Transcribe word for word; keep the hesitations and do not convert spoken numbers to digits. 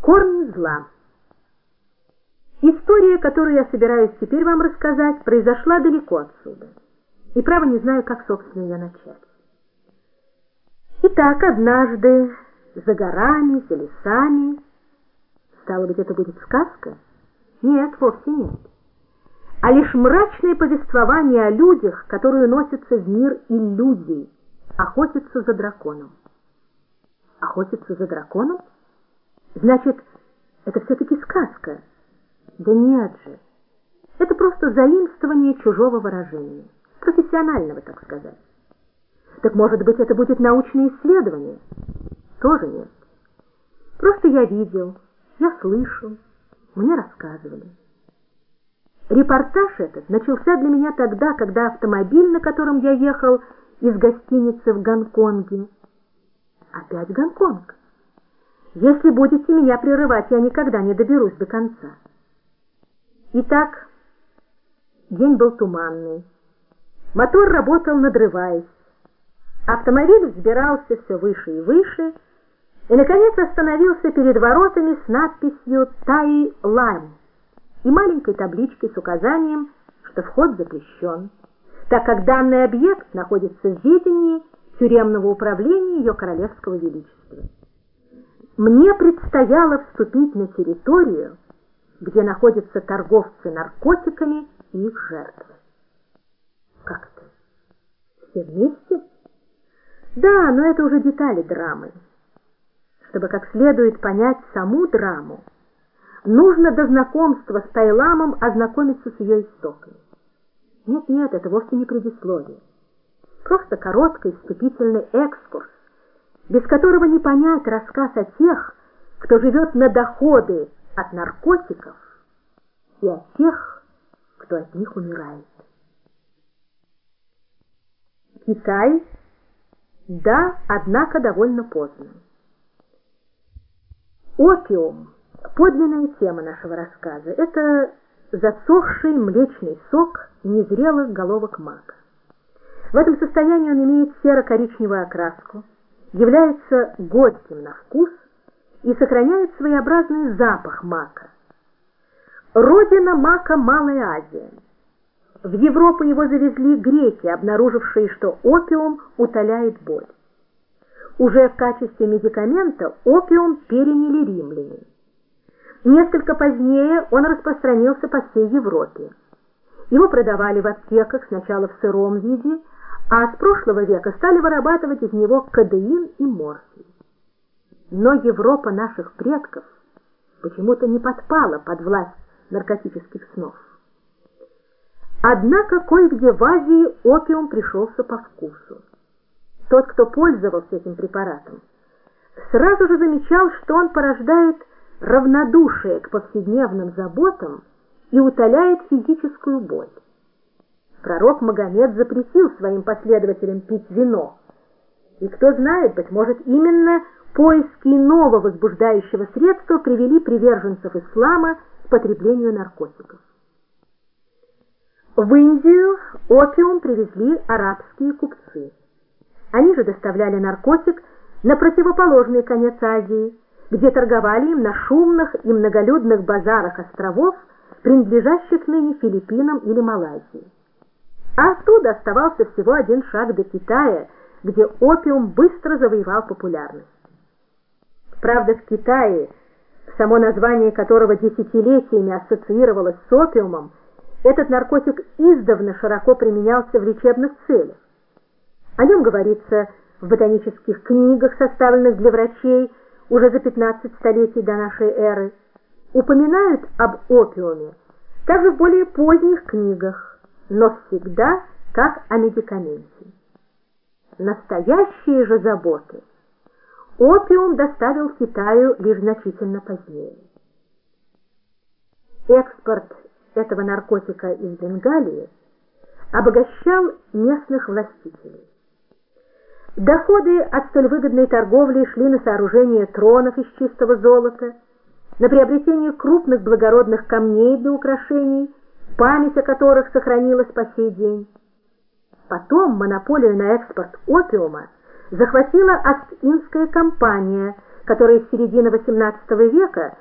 Корни зла. История, которую я собираюсь теперь вам рассказать, произошла далеко отсюда. И право не знаю, как, собственно, ее начать. Итак, однажды, за горами, за лесами... Стало быть, это будет сказка? Нет, вовсе нет. А лишь мрачное повествование о людях, которые носятся в мир иллюзий, охотятся за драконом. Охотятся за драконом? Значит, это все-таки сказка? Да нет же. Это просто заимствование чужого выражения. Профессионального, так сказать. Так может быть, это будет научное исследование? Тоже нет. Просто я видел, я слышал, мне рассказывали. Репортаж этот начался для меня тогда, когда автомобиль, на котором я ехал из гостиницы в Гонконге... Опять Гонконг. Если будете меня прерывать, я никогда не доберусь до конца. Итак, день был туманный. Мотор работал, надрываясь. Автомобиль взбирался все выше и выше, и, наконец, остановился перед воротами с надписью «Тай Лайм» и маленькой табличкой с указанием, что вход запрещен, так как данный объект находится в ведении тюремного управления Ее Королевского Величества. Мне предстояло вступить на территорию, где находятся торговцы наркотиками и их жертвы. Как это? Все вместе? Да, но это уже детали драмы. Чтобы как следует понять саму драму, нужно до знакомства с Тайламом ознакомиться с ее истоками. Нет-нет, это вовсе не предисловие. Просто короткий вступительный экскурс, без которого не понять рассказ о тех, кто живет на доходы от наркотиков, и о тех, кто от них умирает. Китай, да, однако довольно поздно. Опиум, подлинная тема нашего рассказа, это засохший млечный сок незрелых головок мака. В этом состоянии он имеет серо-коричневую окраску, является горьким на вкус и сохраняет своеобразный запах мака. Родина мака — Малая Азия. В Европу его завезли греки, обнаружившие, что опиум утоляет боль. Уже в качестве медикамента опиум переняли римляне. Несколько позднее он распространился по всей Европе. Его продавали в аптеках сначала в сыром виде, а с прошлого века стали вырабатывать из него кодеин и морфий. Но Европа наших предков почему-то не подпала под власть наркотических снов. Однако кое-где в Азии опиум пришелся по вкусу. Тот, кто пользовался этим препаратом, сразу же замечал, что он порождает равнодушие к повседневным заботам и утоляет физическую боль. Пророк Магомед запретил своим последователям пить вино. И кто знает, быть может, именно поиски нового возбуждающего средства привели приверженцев ислама к потреблению наркотиков. В Индию опиум привезли арабские купцы. Они же доставляли наркотик на противоположный конец Азии, где торговали им на шумных и многолюдных базарах островов, принадлежащих ныне Филиппинам или Малайзии. А оттуда оставался всего один шаг до Китая, где опиум быстро завоевал популярность. Правда, в Китае, само название которого десятилетиями ассоциировалось с опиумом, этот наркотик издавна широко применялся в лечебных целях. О нем говорится в ботанических книгах, составленных для врачей уже за пятнадцать столетий до нашей эры. Упоминают об опиуме также в более поздних книгах, но всегда как о медикаменте. Настоящие же заботы опиум доставил Китаю лишь значительно позднее. Экспорт этого наркотика из Бенгалии обогащал местных властителей. Доходы от столь выгодной торговли шли на сооружение тронов из чистого золота, на приобретение крупных благородных камней для украшений, память о которых сохранилась по сей день. Потом монополию на экспорт опиума захватила Ост-Индская компания, которые с середины восемнадцатого века